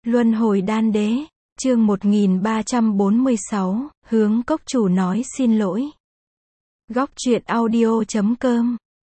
Luân hồi đan đế, chương 1346, hướng cốc chủ nói xin lỗi. Góc truyện audio.com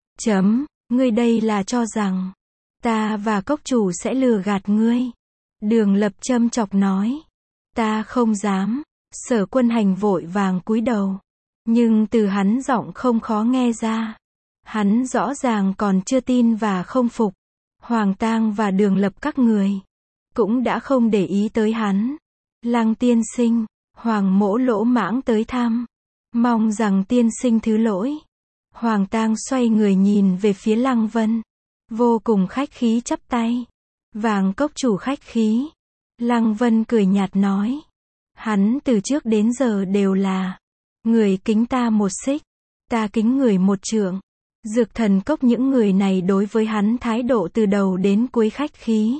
Ngươi đây là cho rằng ta và cốc chủ sẽ lừa gạt ngươi. Đường Lập châm chọc nói. Ta không dám. Sở Quân Hành vội vàng cúi đầu. Nhưng từ hắn giọng không khó nghe ra. Hắn rõ ràng còn chưa tin và không phục. Hoàng Tang và Đường Lập các người cũng đã không để ý tới hắn. Lăng tiên sinh, Hoàng Mỗ lỗ mãng tới thăm. Mong rằng tiên sinh thứ lỗi. Hoàng Tang xoay người nhìn về phía Lăng Vân. Vô cùng khách khí chắp tay. Vàng cốc chủ khách khí. Lăng Vân cười nhạt nói. Hắn từ trước đến giờ đều là. Người kính ta một xích. Ta kính người một trượng. Dược thần cốc những người này đối với hắn thái độ từ đầu đến cuối khách khí.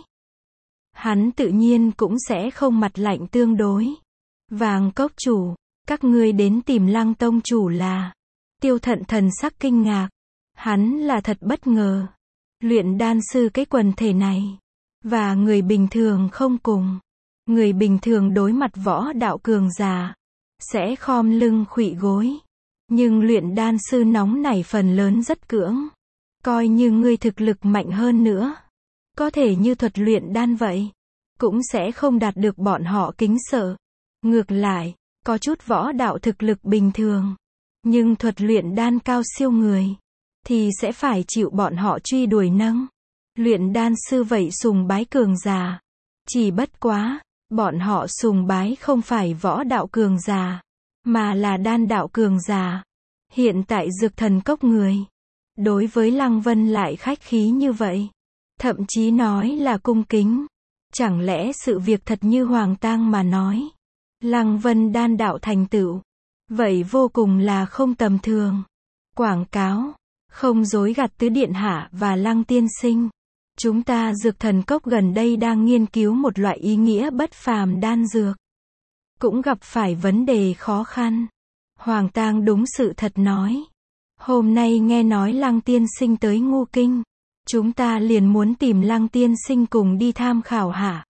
Hắn tự nhiên cũng sẽ không mặt lạnh tương đối. Vàng cốc chủ, các ngươi đến tìm Lăng tông chủ là. Tiêu Thận thần sắc kinh ngạc. Hắn là thật bất ngờ. Luyện đan sư cái quần thể này. Và người bình thường không cùng. Người bình thường đối mặt võ đạo cường giả. Sẽ khom lưng khuỵu gối. Nhưng luyện đan sư nóng nảy phần lớn rất cưỡng. Coi như ngươi thực lực mạnh hơn nữa. Có thể như thuật luyện đan vậy. Cũng sẽ không đạt được bọn họ kính sợ. Ngược lại, có chút võ đạo thực lực bình thường. Nhưng thuật luyện đan cao siêu người. Thì sẽ phải chịu bọn họ truy đuổi nâng. Luyện đan sư vậy sùng bái cường giả. Chỉ bất quá, bọn họ sùng bái không phải võ đạo cường giả. Mà là đan đạo cường giả. Hiện tại dược thần cốc người. Đối với Lăng Vân lại khách khí như vậy. Thậm chí nói là cung kính. Chẳng lẽ sự việc thật như Hoàng Tang mà nói. Lăng Vân đan đạo thành tựu. Vậy vô cùng là không tầm thường. Quảng cáo. Không dối gạt tứ điện hạ và Lăng tiên sinh. Chúng ta dược thần cốc gần đây đang nghiên cứu một loại ý nghĩa bất phàm đan dược. Cũng gặp phải vấn đề khó khăn. Hoàng Tang đúng sự thật nói. Hôm nay nghe nói Lăng tiên sinh tới Ngô Kinh. Chúng ta liền muốn tìm Lăng tiên sinh cùng đi tham khảo hả?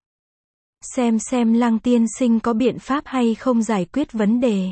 Xem Lăng tiên sinh có biện pháp hay không giải quyết vấn đề.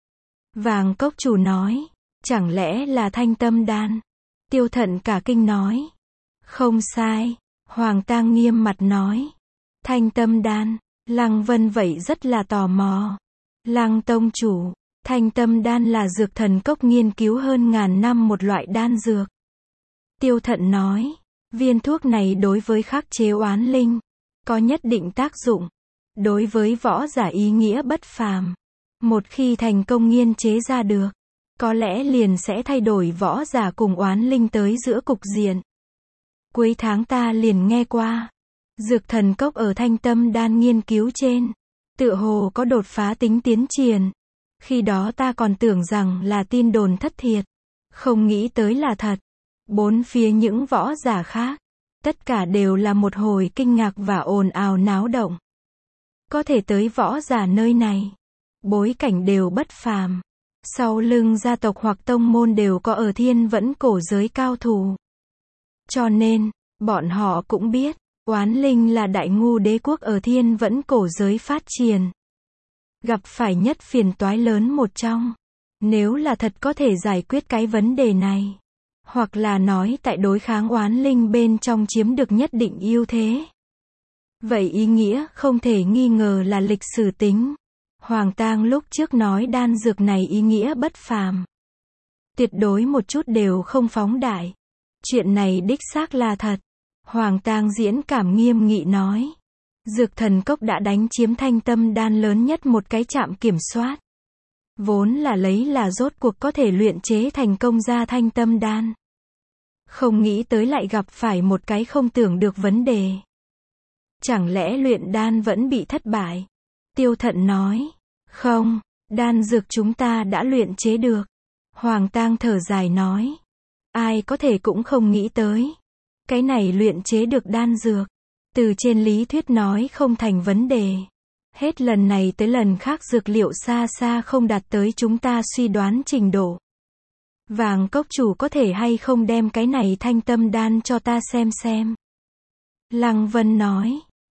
Vàng cốc chủ nói. Chẳng lẽ là Thanh Tâm đan? Tiêu Thận cả kinh nói. Không sai. Hoàng Tang nghiêm mặt nói. Thanh Tâm đan. Lăng Vân vậy rất là tò mò. Lăng tông chủ. Thanh Tâm đan là dược thần cốc nghiên cứu hơn ngàn năm một loại đan dược. Tiêu Thận nói. Viên thuốc này đối với khắc chế oán linh. Có nhất định tác dụng. Đối với võ giả ý nghĩa bất phàm. Một khi thành công nghiên chế ra được. Có lẽ liền sẽ thay đổi võ giả cùng oán linh tới giữa cục diện. Cuối tháng ta liền nghe qua. Dược thần cốc ở Thanh Tâm đan nghiên cứu trên. Tựa hồ có đột phá tính tiến triển. Khi đó ta còn tưởng rằng là tin đồn thất thiệt. Không nghĩ tới là thật. Bốn phía những võ giả khác. Tất cả đều là một hồi kinh ngạc và ồn ào náo động. Có thể tới võ giả nơi này. Bối cảnh đều bất phàm. Sau lưng gia tộc hoặc tông môn đều có ở thiên vẫn cổ giới cao thủ. Cho nên, bọn họ cũng biết. Oán linh là đại ngu đế quốc ở thiên vẫn cổ giới phát triển. Gặp phải nhất phiền toái lớn một trong. Nếu là thật có thể giải quyết cái vấn đề này. Hoặc là nói tại đối kháng oán linh bên trong chiếm được nhất định ưu thế. Vậy ý nghĩa không thể nghi ngờ là lịch sử tính. Hoàng Tang lúc trước nói đan dược này ý nghĩa bất phàm. Tuyệt đối một chút đều không phóng đại. Chuyện này đích xác là thật. Hoàng Tang diễn cảm nghiêm nghị nói. Dược thần cốc đã đánh chiếm Thanh Tâm đan lớn nhất một cái trạm kiểm soát. Vốn là lấy là rốt cuộc có thể luyện chế thành công ra Thanh Tâm đan. Không nghĩ tới lại gặp phải một cái không tưởng được vấn đề. Chẳng lẽ luyện đan vẫn bị thất bại? Tiêu Thận nói. Không, đan dược chúng ta đã luyện chế được. Hoàng Tang thở dài nói. Ai có thể cũng không nghĩ tới. Cái này luyện chế được đan dược. Từ trên lý thuyết nói không thành vấn đề. Hết lần này tới lần khác dược liệu xa xa không đạt tới chúng ta suy đoán trình độ. Vàng cốc chủ có thể hay không đem cái này Thanh Tâm đan cho ta xem. Lăng Vân nói.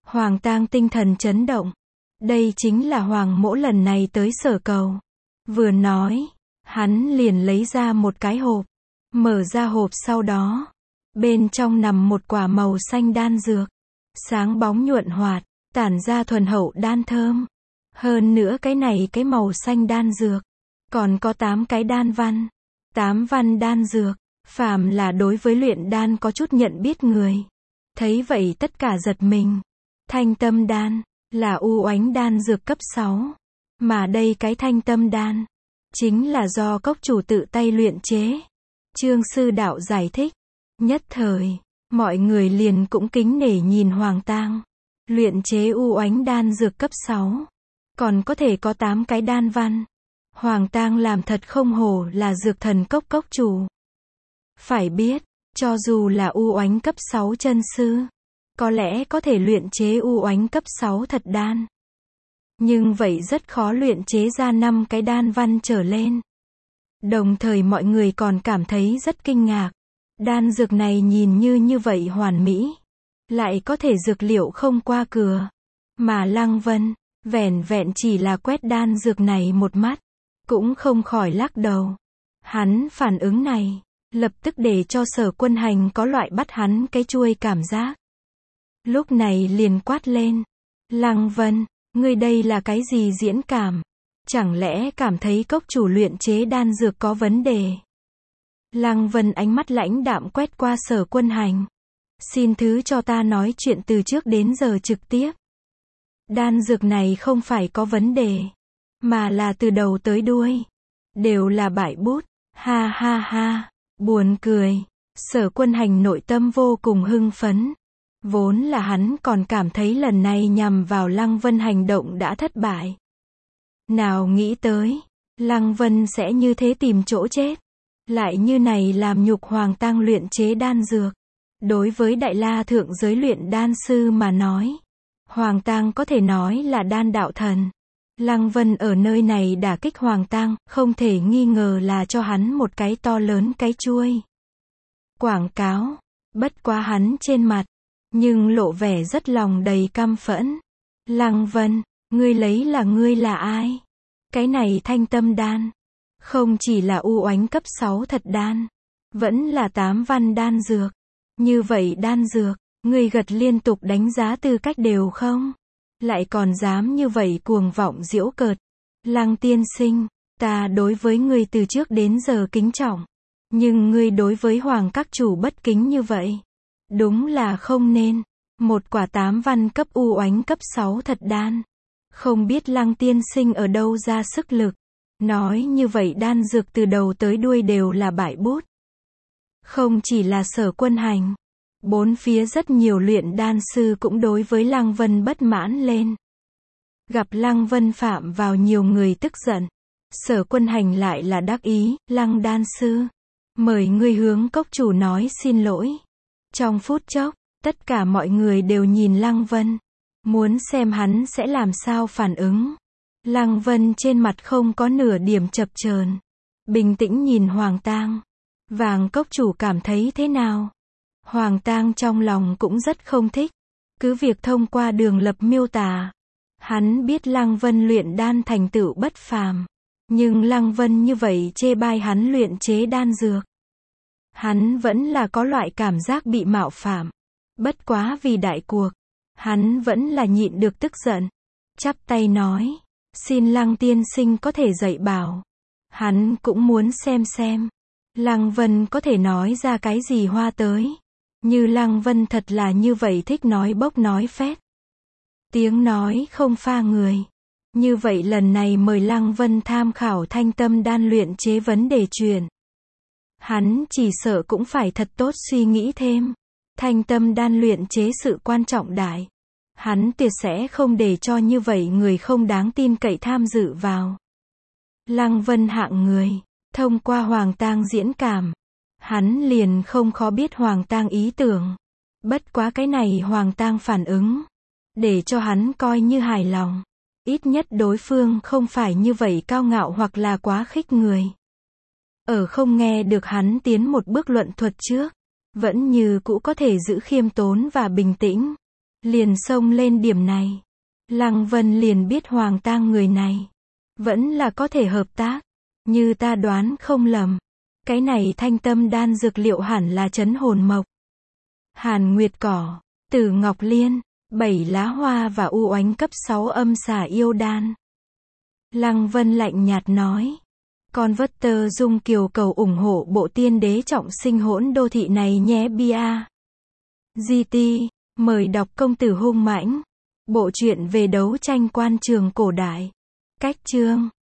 Hoàng tang tinh thần chấn động. Đây chính là Hoàng mỗ lần này tới Sở Cầu. Vừa nói, hắn liền lấy ra một cái hộp. Mở ra hộp sau đó, bên trong nằm một quả màu xanh đan dược. Sáng bóng nhuận hoạt, tản ra thuần hậu đan thơm. Hơn nữa cái màu xanh đan dược, còn có 8 cái đan văn. 8 văn đan dược, phàm là đối với luyện đan có chút nhận biết người. Thấy vậy tất cả giật mình. Thanh tâm đan, là u oánh đan dược cấp 6. Mà đây cái thanh tâm đan, chính là do cốc chủ tự tay luyện chế. Trương sư đạo giải thích. Nhất thời, mọi người liền cũng kính nể nhìn Hoàng tang. Luyện chế u oánh đan dược cấp 6. Còn có thể có 8 cái đan văn. Hoàng tang làm thật không hổ là dược thần cốc cốc chủ. Phải biết, cho dù là u oánh cấp 6 chân sư, có lẽ có thể luyện chế u oánh cấp 6 thật đan. Nhưng vậy rất khó luyện chế ra 5 cái đan văn trở lên. Đồng thời mọi người còn cảm thấy rất kinh ngạc. Đan dược này nhìn như vậy hoàn mỹ. Lại có thể dược liệu không qua cửa. Mà Lăng Vân, vẻn vẹn chỉ là quét đan dược này một mắt. Cũng không khỏi lắc đầu. Hắn phản ứng này, lập tức để cho Sở Quân Hành có loại bắt hắn cái chuôi cảm giác. Lúc này liền quát lên. Lăng Vân, ngươi đây là cái gì diễn cảm? Chẳng lẽ cảm thấy cốc chủ luyện chế đan dược có vấn đề? Lăng Vân ánh mắt lãnh đạm quét qua Sở Quân Hành. Xin thứ cho ta nói chuyện từ trước đến giờ trực tiếp. Đan dược này không phải có vấn đề, mà là từ đầu tới đuôi đều là bại bút. Ha ha ha, buồn cười. Sở Quân Hành nội tâm vô cùng hưng phấn. Vốn là hắn còn cảm thấy lần này nhằm vào Lăng Vân hành động đã thất bại. Nào nghĩ tới, Lăng Vân sẽ như thế tìm chỗ chết. Lại như này làm nhục Hoàng tang luyện chế đan dược. Đối với Đại La thượng giới luyện đan sư mà nói, Hoàng tang có thể nói là đan đạo thần. Lăng Vân ở nơi này đả kích Hoàng tang, không thể nghi ngờ là cho hắn một cái to lớn cái chuôi quảng cáo. Bất quá hắn trên mặt, nhưng lộ vẻ rất lòng đầy căm phẫn. Lăng Vân, ngươi là ai? Cái này thanh tâm đan, không chỉ là u oánh cấp 6 thật đan, vẫn là 8 văn đan dược. Như vậy đan dược, ngươi gật liên tục đánh giá tư cách đều không? Lại còn dám như vậy cuồng vọng giễu cợt. Lăng tiên sinh, ta đối với ngươi từ trước đến giờ kính trọng. Nhưng ngươi đối với Hoàng các chủ bất kính như vậy, đúng là không nên. Một quả 8 văn cấp u oánh cấp 6 thật đan. Không biết Lăng tiên sinh ở đâu ra sức lực. Nói như vậy đan dược từ đầu tới đuôi đều là bại bút. Không chỉ là Sở Quân Hành, bốn phía rất nhiều luyện đan sư cũng đối với Lăng Vân bất mãn lên. Gặp Lăng Vân phạm vào nhiều người tức giận. Sở Quân Hành lại là đắc ý. Lăng đan sư, mời ngươi hướng cốc chủ nói xin lỗi. Trong phút chốc, tất cả mọi người đều nhìn Lăng Vân, muốn xem hắn sẽ làm sao phản ứng. Lăng Vân trên mặt không có nửa điểm chập chờn, bình tĩnh nhìn Hoàng tang. Vàng cốc chủ cảm thấy thế nào? Hoàng tang trong lòng cũng rất không thích. Cứ việc thông qua Đường Lập miêu tả, hắn biết Lăng Vân luyện đan thành tựu bất phàm. Nhưng Lăng Vân như vậy chê bai hắn luyện chế đan dược, hắn vẫn là có loại cảm giác bị mạo phạm. Bất quá vì đại cuộc, hắn vẫn là nhịn được tức giận. Chắp tay nói, xin Lăng tiên sinh có thể dạy bảo. Hắn cũng muốn xem Lăng Vân có thể nói ra cái gì hoa tới. Như Lăng Vân thật là như vậy thích nói bốc nói phét, tiếng nói không pha người. Như vậy lần này mời Lăng Vân tham khảo thanh tâm đan luyện chế vấn đề chuyện. Hắn chỉ sợ cũng phải thật tốt suy nghĩ thêm. Thanh tâm đan luyện chế sự quan trọng đại. Hắn tuyệt sẽ không để cho như vậy người không đáng tin cậy tham dự vào. Lăng Vân hạng người, thông qua Hoàng tang diễn cảm, hắn liền không khó biết Hoàng tang ý tưởng. Bất quá cái này Hoàng tang phản ứng, để cho hắn coi như hài lòng. Ít nhất đối phương không phải như vậy cao ngạo hoặc là quá khích người. Ở không nghe được hắn tiến một bước luận thuật trước, vẫn như cũ có thể giữ khiêm tốn và bình tĩnh. liền xông lên điểm này. Lăng Vân liền biết Hoàng Tang người này vẫn là có thể hợp tác. Như ta đoán không lầm, cái này thanh tâm đan dược liệu hẳn là trấn hồn mộc, Hàn Nguyệt cỏ, Tử Ngọc Liên, 7 lá hoa và u oánh cấp 6 âm xà yêu đan. Lăng Vân lạnh nhạt nói. Con vất tơ dung kiều cầu ủng hộ bộ tiên đế trọng sinh hỗn đô thị này nhé bia. GT, mời đọc công tử hung mãnh. Bộ truyện về đấu tranh quan trường cổ đại. Cách chương